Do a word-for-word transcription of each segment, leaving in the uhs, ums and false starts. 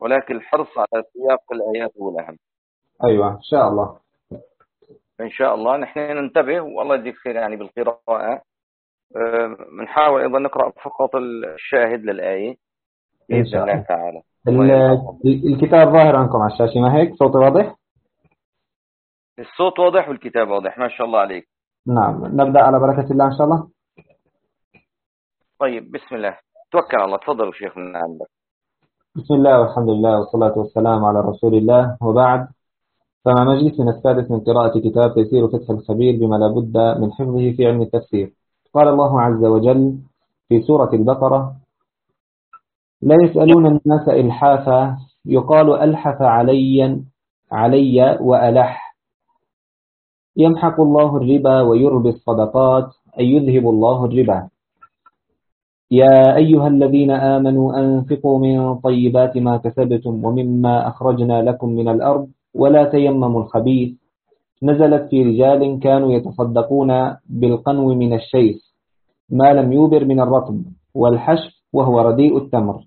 ولكن الحرص على سياق الآيات هو الأهم. أيوة إن شاء الله. إن شاء الله نحن ننتبه، والله يجزيك خير يعني بالقراءة. بنحاول أيضا نقرأ فقط الشاهد للآية إن بإذن شاء الله الله. تعالى. الله يرزقكم. الكتاب ظاهر عندكم على الشاشة ما هيك؟ صوتي واضح؟ الصوت واضح والكتاب واضح، ما شاء الله عليك. نعم، نبدأ على بركة الله إن شاء الله. طيب بسم الله، توكل على الله. تفضلوا شيخ من عندك. بسم الله والحمد لله والصلاة والسلام على رسول الله، وبعد. فمع مجلسنا السادس من قراءة كتاب تيسير فتح الخبير بما لا بد من حفظه في علم التفسير. قال الله عز وجل في سورة البقرة: لا يسألون الناس إلحافا، يقال ألحف علي علي وألح، يمحق الله الربا ويربي الصدقات، أي يذهب الله الربا. يا أيها الذين آمنوا أنفقوا من طيبات ما كسبتم ومما أخرجنا لكم من الأرض ولا تيمموا الخبيث، نزلت في رجال كانوا يتصدقون بالقنو من الشيث ما لم يوبر من الرطب والحشف وهو رديء التمر.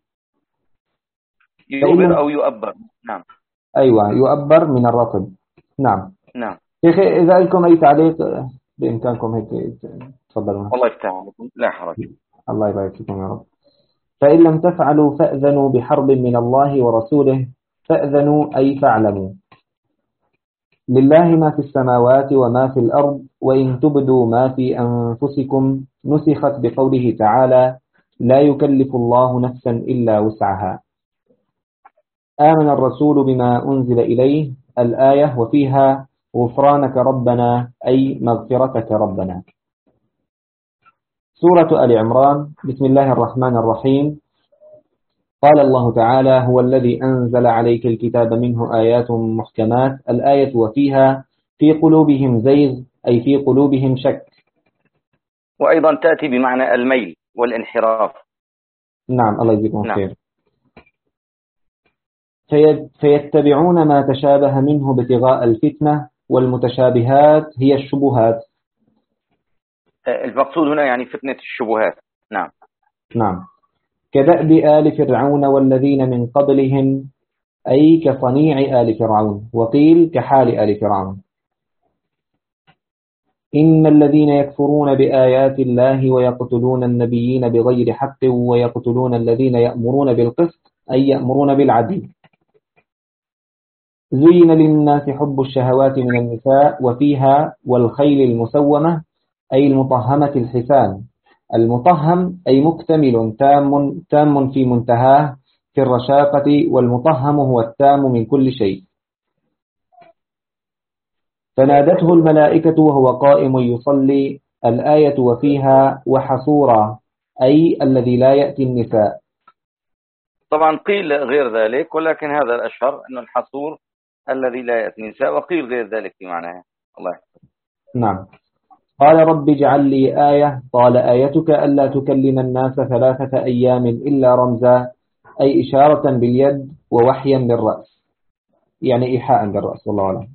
يوبر أو يؤبر. نعم. أيوة يؤبر من الرطب. نعم. نعم. شيخ إذا لكم أي تعليق بإمكانكم هيك تفضلوا. الله يفتح عليكم، لا حرج. الله يبارك فيكم يا رب. فإن لم تفعلوا فأذنوا بحرب من الله ورسوله، فأذنوا أي فاعلموا. لله ما في السماوات وما في الأرض، وإن تبدوا ما في أنفسكم نسخت بقوله تعالى: لا يكلف الله نفسا إلا وسعها. آمن الرسول بما أنزل إليه الآية، وفيها غفرانك ربنا أي مغفرتك ربنا. سورة آل عمران. بسم الله الرحمن الرحيم. قال الله تعالى: هو الذي أنزل عليك الكتاب منه آيات محكمات. الآية وفيها في قلوبهم زيغ أي في قلوبهم شك. وأيضا تأتي بمعنى الميل والانحراف. نعم الله يجزيكم نعم. خير. فيتبعون ما تشابه منه ابتغاء الفتنة، والمتشابهات هي الشبهات. المقصود هنا يعني فتنة الشبهات. نعم. نعم. كدأب آل فرعون والذين من قبلهم أي كصنيع آل فرعون، وقيل كحال آل فرعون. إن الذين يكفرون بآيات الله ويقتلون النبيين بغير حق ويقتلون الذين يأمرون بالقسط أي يأمرون بالعدل. زين للناس حب الشهوات من النساء، وفيها والخيل المسومة أي المطهمة الحسان. المطهم أي مكتمل تام تام في منتهاه في الرشاقة، والمطهم هو التام من كل شيء. فنادته الملائكة وهو قائم يصلي. الآية وفيها وحصورا أي الذي لا يأتي النساء. طبعا قيل غير ذلك، ولكن هذا الأشهر أنه الحصور الذي لا يأتي النساء، وقيل غير ذلك في معناها. الله يحفظك. نعم. قال رب اجعل لي آية. قال آيتك ألا تكلم الناس ثلاثة أيام إلا رمزا أي إشارة باليد ووحيا بالرأس، يعني إيحاء بالرأس. والله أعلم.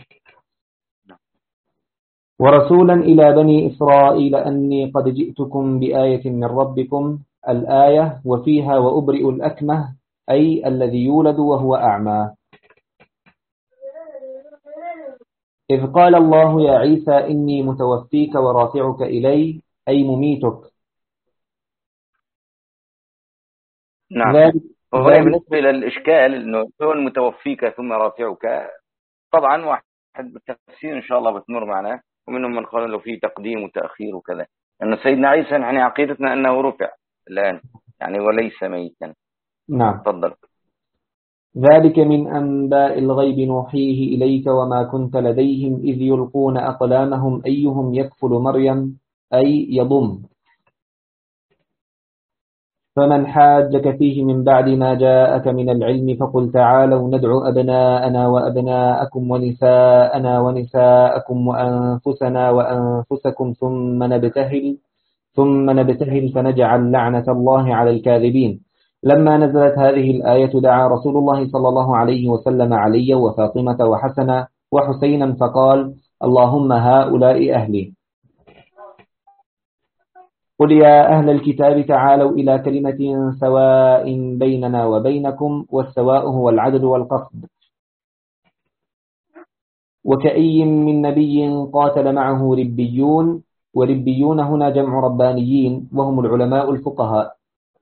ورسولا إلى بني إسرائيل أني قد جئتكم بآية من ربكم. الآية وفيها وأبرئ الأكمه أي الذي يولد وهو أعمى. إذ قال الله يا عيسى إني متوفيك ورافعك إلي أي مميتك. نعم. ذلك وهنا بالنسبة إلى الإشكال أنه كون متوفيك ثم رافعك، طبعا واحد بالتفسير إن شاء الله بتمر معنا، ومنهم من قال له فيه تقديم وتأخير وكذا، أن سيدنا عيسى نحن عقيدتنا أنه رفع الآن يعني وليس ميتا. نعم. تفضل. ذلك من أنباء الغيب نوحيه إليك وما كنت لديهم إذ يلقون أقلامهم أيهم يكفل مريم أي يضم. فمن حاجك فيه من بعد ما جاءك من العلم فقل تعالوا ندعو أبناءنا وأبناءكم ونساءنا ونساءكم وأنفسنا وأنفسكم ثم نبتهل ثم نبتهل فنجعل لعنة الله على الكاذبين. لما نزلت هذه الآية دعا رسول الله صلى الله عليه وسلم علي وفاطمة وحسنا وحسينا فقال: اللهم هؤلاء أهلي. قل يا أهل الكتاب تعالوا إلى كلمة سواء بيننا وبينكم، والسواء هو العدل والقصد. وكأي من نبي قاتل معه ربيون، وربيون هنا جمع ربانيين وهم العلماء الفقهاء.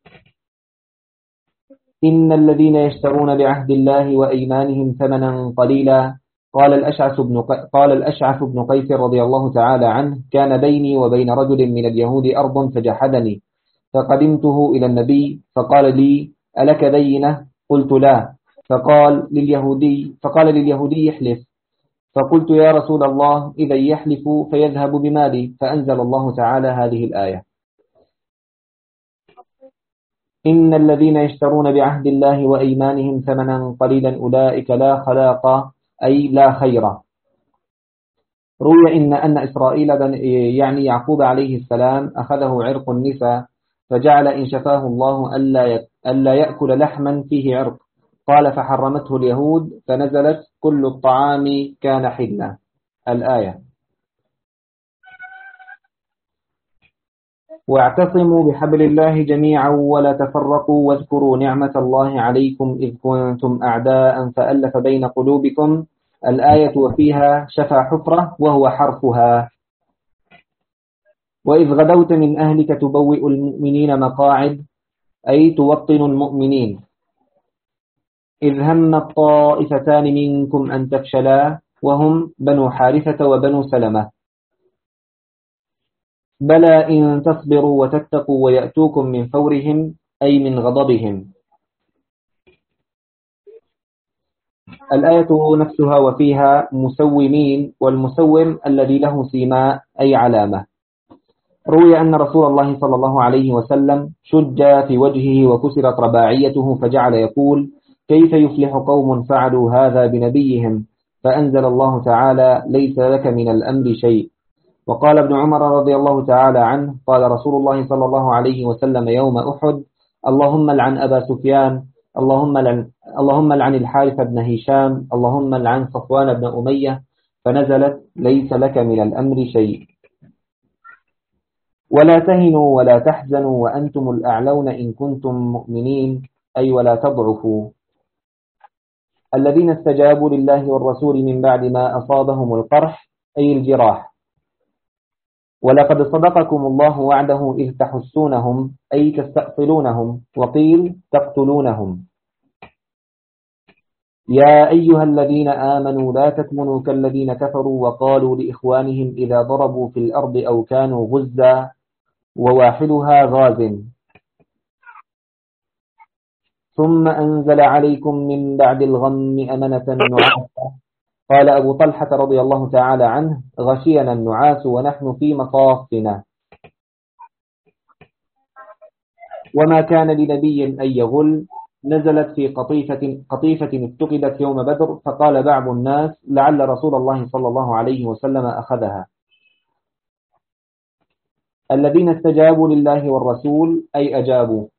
إن الذين يشترون بعهد الله وأيمانهم ثمنا قليلا. قال الأشعث بن قال الأشعث بن قيس رضي الله تعالى عنه: كان بيني وبين رجل من اليهود أرض فجحدني، فقدمته إلى النبي فقال لي: ألك بينة؟ قلت لا. فقال لليهودي فقال لليهودي: احلف. فقلت: يا رسول الله، إذا يحلف فيذهب بمالي. فأنزل الله تعالى هذه الآية: إن الذين يشترون بعهد الله وأيمانهم ثمنا قليلا أولئك لا خلاق، أي لا خير. روي إن أن إسرائيل يعني يعقوب عليه السلام أخذه عرق النساء، فجعل إن شفاه الله ألا يأكل لحما فيه عرق، قال فحرمته اليهود، فنزلت: كل الطعام كان حلا، الآية. واعتصموا بحبل الله جميعا ولا تفرقوا، واذكروا نعمة الله عليكم إذ كنتم أعداء فألف بين قلوبكم، الآية. وفيها شفا حفرة وهو حرفها. وإذ غدوت من أهلك تبوئ المؤمنين مقاعد، أي توطن المؤمنين. إذ هم الطائفتان منكم أن تفشلا، وهم بنو حارثة وبنو سلمة. بلى إن تصبروا وتتقوا ويأتوكم من فورهم، أي من غضبهم، الآية نفسها. وفيها مسومين، والمسوم الذي له سيماء أي علامة. روي أن رسول الله صلى الله عليه وسلم شج في وجهه وكسرت رباعيته، فجعل يقول: كيف يفلح قوم فعلوا هذا بنبيهم؟ فأنزل الله تعالى: ليس لك من الأمر شيء. وقال ابن عمر رضي الله تعالى عنه: قال رسول الله صلى الله عليه وسلم يوم أحد: اللهم لعن أبا سفيان، اللهم لعن, اللهم لعن الحارث بن هشام، اللهم لعن صفوان بن أمية. فنزلت: ليس لك من الأمر شيء. ولا تهنوا ولا تحزنوا وأنتم الأعلون إن كنتم مؤمنين، أي ولا تضعفوا. الذين استجابوا لله والرسول من بعد ما أصابهم القرح، أي الجراح. ولقد صدقكم الله وعده إذ تحسونهم، أي تستأصلونهم، وقيل تقتلونهم. يا أيها الذين آمنوا لا تكونوا كالذين كفروا وقالوا لإخوانهم إذا ضربوا في الأرض أو كانوا غزا، وواحدها غاز. ثم أنزل عليكم من بعد الغم أمنة نعاسا. قال أبو طلحة رضي الله تعالى عنه: غشينا النعاس ونحن في مصافنا. وما كان لنبي أن يغل، نزلت في قطيفة, قطيفة افتقدت يوم بدر، فقال بعض الناس: لعل رسول الله صلى الله عليه وسلم أخذها. الذين استجابوا لله والرسول، أي أجابوا.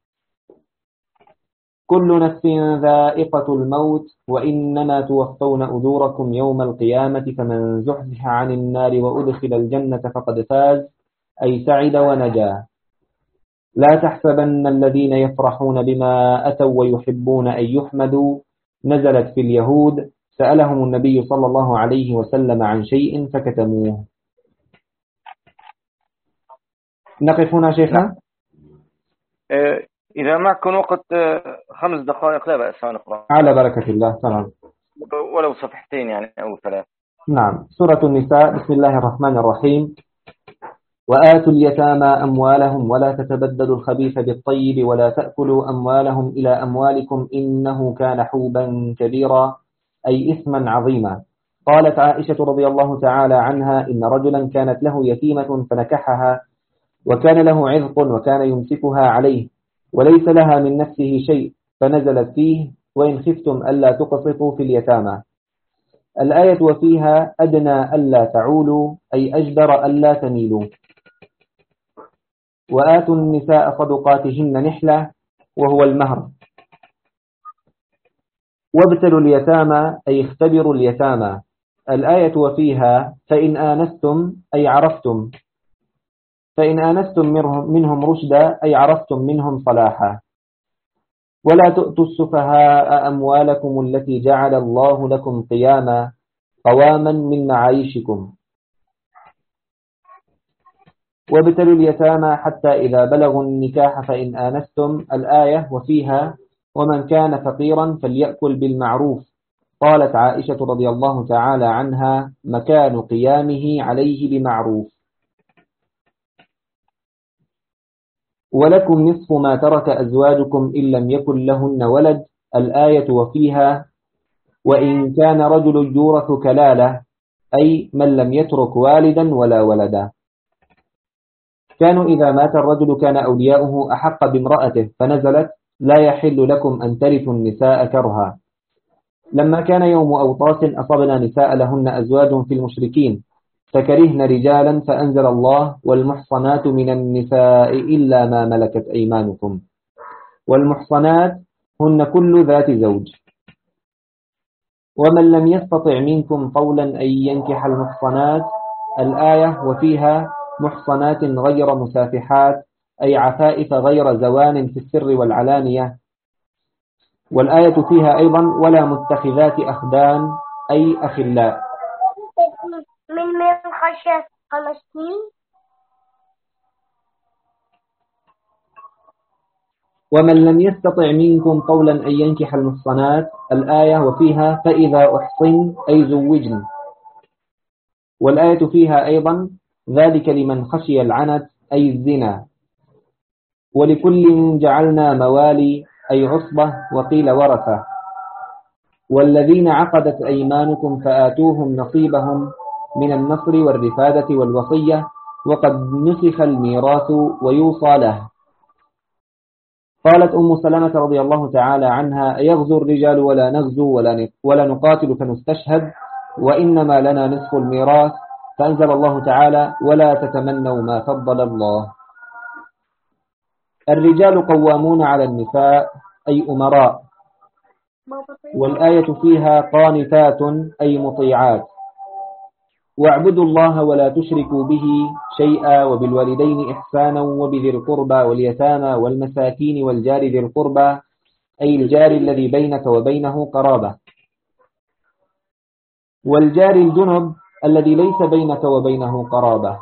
كل نفس ذائقة الموت، وإنما توفون أجوركم يوم القيامة، فمن زحزح عن النار وأدخل الجنة فقد فاز، أي سعد ونجا. لا تحسبن الذين يفرحون بما أتوا ويحبون أن يحمدوا، نزلت في اليهود، سألهم النبي صلى الله عليه وسلم عن شيء فكتموه. نقف هنا شيخنا. إذا معكم وقت خمس دقائق لا بأس نقرأ. على بركة الله. تمام. ولو صفحتين يعني أو ثلاث. نعم. سورة النساء. بسم الله الرحمن الرحيم. وآتوا اليتامى أموالهم ولا تتبدلوا الخبيث بالطيب ولا تأكلوا أموالهم إلى أموالكم إنه كان حوبا كبيرا، أي إثما عظيما. قالت عائشة رضي الله تعالى عنها: إن رجلا كانت له يتيمة فنكحها، وكان له عذق وكان يمسكها عليه، وليس لها من نفسه شيء، فنزلت فيه: وإن خفتم ألا تقسطوا في اليتامى، الآية. وفيها: أدنى ألا تعولوا، أي أجدر ألا تميلوا. وآتوا النساء صدقاتهن نحلة، وهو المهر. وابتلوا اليتامى، أي اختبروا اليتامى، الآية. وفيها: فإن آنستم، أي عرفتم. فإن آنستم منهم رشدا أي عرفتم منهم صلاحا. ولا تؤتوا السفهاء أموالكم التي جعل الله لكم قياما قواما من معايشكم وابتلوا اليتامى حتى إذا بلغوا النكاح فإن آنستم الآية وفيها ومن كان فقيرا فليأكل بالمعروف. قالت عائشة رضي الله تعالى عنها مكان قيامه عليه بمعروف. ولكم نصف ما ترك أزواجكم إن لم يكن لهن ولد الآية وفيها وإن كان رجل يورث كلالة أي من لم يترك والدا ولا ولدا. كانوا إذا مات الرجل كان أولياؤه أحق بامرأته فنزلت لا يحل لكم أن ترثوا النساء كرها. لما كان يوم أوطاس أصبنا نساء لهن أزواج في المشركين فكرهن رجالا فأنزل الله والمحصنات من النساء إلا ما ملكت أيمانكم والمحصنات هن كل ذات زوج. ومن لم يستطع منكم قولا أن ينكح المحصنات الآية وفيها محصنات غير مسافحات أي عفائف غير زوان في السر والعلانية. والآية فيها أيضا ولا متخذات أخدان أي أخلاء. من من خشية فلسطين. ومن لم يستطع منكم قولا أن ينكح المحصنات الآية وفيها فإذا أحصن أي زوجن. والآية فيها أيضا ذلك لمن خشي العنت أي الزنا. ولكل جعلنا موالي أي عصبة وقيل ورثة. والذين عقدت أيمانكم فآتوهم نصيبهم من النصر والرفادة والوصية وقد نسخ الميراث ويوصى له. قالت أم سلمة رضي الله تعالى عنها يغزو الرجال ولا نغزو ولا ولا نقاتل فنستشهد وإنما لنا نصف الميراث فأنزل الله تعالى ولا تتمنوا ما فضل الله. الرجال قوامون على النساء أي أمراء. والآية فيها قانتات أي مطيعات. واعبدوا الله ولا تشركوا به شيئا وبالوالدين إحسانا وبذي القربى واليتامى والمساكين والجار ذي القربى أي الجار الذي بينك وبينه قرابة. والجار الجنب الذي ليس بينك وبينه قرابة.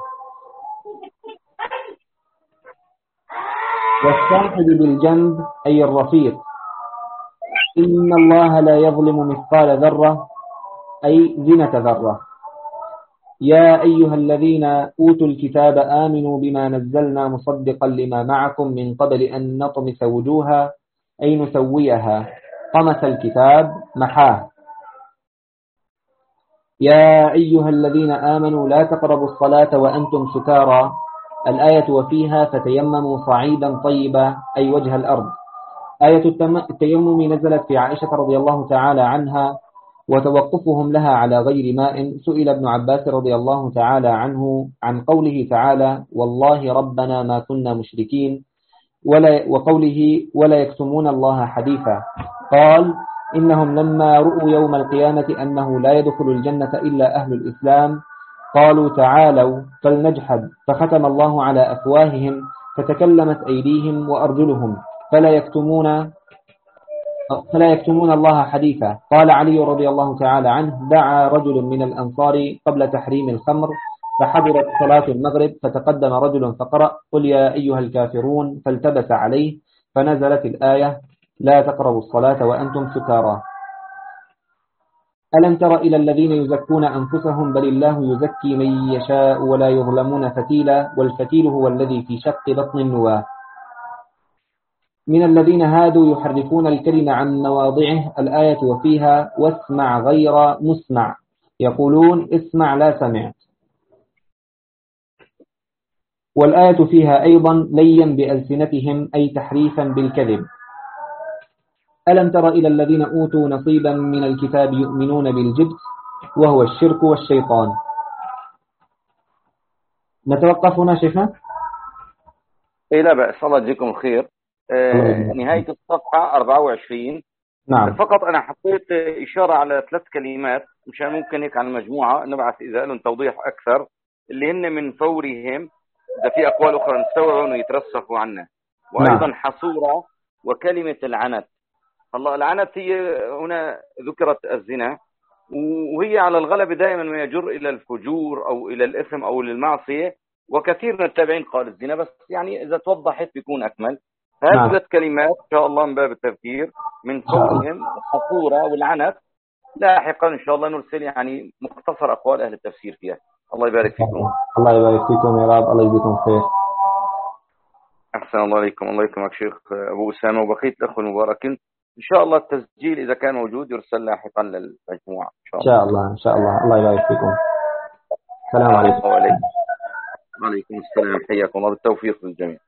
والصاحب بالجنب أي الرفيق. إن الله لا يظلم مثقال ذرة أي زنة ذرة. يا أيها الذين أوتوا الكتاب آمنوا بما نزلنا مصدقا لما معكم من قبل أن نطمس وجوها أي نسويها. طمس الكتاب محاه. يا أيها الذين آمنوا لا تقربوا الصلاة وأنتم سكارى الآية وفيها فتيمموا صعيدا طيبا أي وجه الأرض. آية التيمم نزلت في عائشة رضي الله تعالى عنها وتوقفهم لها على غير ماء. سئل ابن عباس رضي الله تعالى عنه عن قوله تعالى والله ربنا ما كنا مشركين ولا وقوله ولا يكتمون الله حديثا. قال إنهم لما رؤوا يوم القيامة أنه لا يدخل الجنة إلا أهل الإسلام قالوا تعالوا فلنجحد فختم الله على أفواههم فتكلمت أيديهم وأرجلهم فلا يكتمون فلا يكتمون الله حديثا. قال علي رضي الله تعالى عنه دعا رجل من الأنصار قبل تحريم الخمر فحضرت صلاة المغرب فتقدم رجل فقرأ قل يا أيها الكافرون فالتبس عليه فنزلت الآية لا تقربوا الصلاة وأنتم سكارى. ألم تر إلى الذين يزكون أنفسهم بل الله يزكي من يشاء ولا يظلمون فتيلا. والفتيل هو الذي في شق بطن النواة. من الذين هادوا يحرفون الكلمة عن مواضعه الآية وفيها واسمع غير مسمع يقولون اسمع لا سمعت. والآية فيها أيضا ليا بألسنتهم أي تحريفا بالكذب. ألم تر إلى الذين أوتوا نصيبا من الكتاب يؤمنون بالجبت وهو الشرك والشيطان. نتوقف هنا شيخنا؟ إيه لا بأس الله يجزيكم الخير. آه نهاية الصفحة أربعة وعشرين. نعم. فقط أنا حطيت إشارة على ثلاث كلمات مشان ممكن هيك على المجموعة نبعث إذا لهم توضيح أكثر اللي هن من فورهم إذا في أقوال أخرى نستوعب أنه يترسخوا عنا. وأيضا حصورة وكلمة العنت. الله العنت هي هنا ذكرت الزنا، وهي على الغلب دائما ما يجر إلى الفجور أو إلى الإثم أو للمعصية، وكثير من التابعين قال الزنا، بس يعني إذا توضحت بيكون أكمل. هذه ثلاث كلمات إن شاء الله من باب التذكير من قولهم الحصورة والعنت. لاحقا إن شاء الله نرسل يعني مختصر أقوال أهل التفسير فيها. الله يبارك فيكم. الله يبارك فيكم يا رب، الله يجزيكم خير. أحسن الله عليكم. الله يكرمك شيخ أبو أسامة وبقية الأخوة المباركين. إن شاء الله التسجيل إذا كان موجود يرسل لاحقا للمجموعة إن شاء الله. إن شاء الله إن شاء الله. الله يبارك فيكم. السلام عليكم. وعليكم السلام. حياكم الله، بالتوفيق للجميع.